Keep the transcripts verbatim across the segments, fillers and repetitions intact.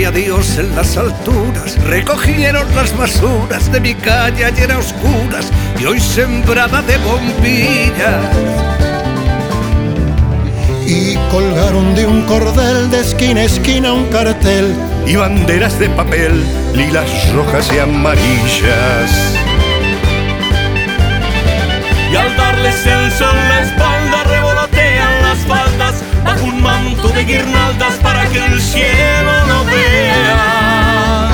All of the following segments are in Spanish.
adiós en las alturas. Recogieron las basuras de mi calle ayer a oscuras y hoy sembrada de bombillas. Y colgaron de un cordel de esquina a esquina un cartel y banderas de papel, lilas, rojas y amarillas. Y al darles el sol la espalda revolotean las faldas bajo un manto de guirnaldas para que el cielo no vea.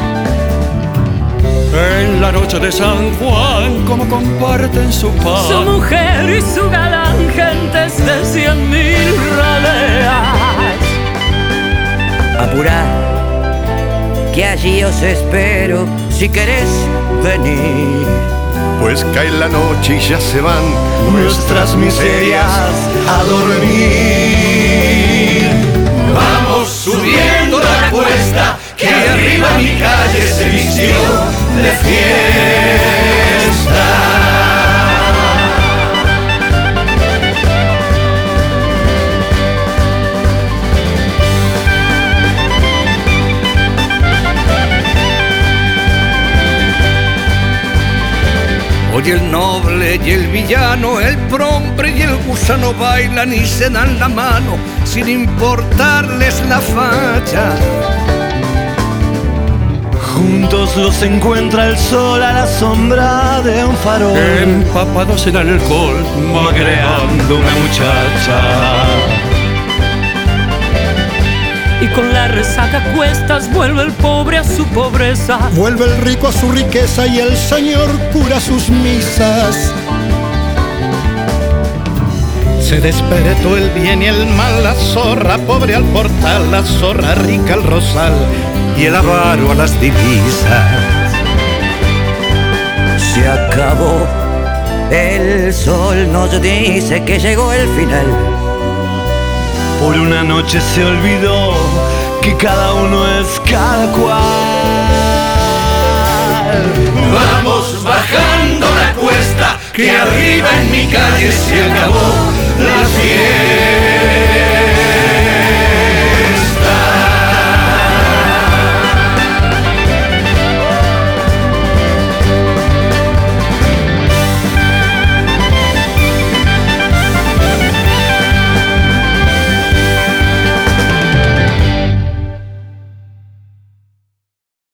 En la noche de San Juan, como comparten su pan, su mujer y su galán, gentes de cien mil raleas. Apurá, que allí os espero si querés venir. Pues cae la noche y ya se van nuestras miserias a dormir. Vamos subiendo la cuesta, que arriba mi calle se vistió de fiesta. Hoy el noble y el villano, el prombre y el gusano bailan y se dan la mano sin importarles la facha. Juntos los encuentra el sol a la sombra de un farol, empapados en alcohol, magreando una muchacha. Y con la resaca a cuestas vuelve el pobre a su pobreza, vuelve el rico a su riqueza y el Señor cura sus misas. Se despertó el bien y el mal, la zorra pobre al portal, la zorra rica al rosal y el avaro a las divisas. Se acabó, el sol nos dice que llegó el final. Por una noche se olvidó que cada uno es cada cual. Vamos bajando la cuesta, que arriba en mi calle se acabó la fiesta.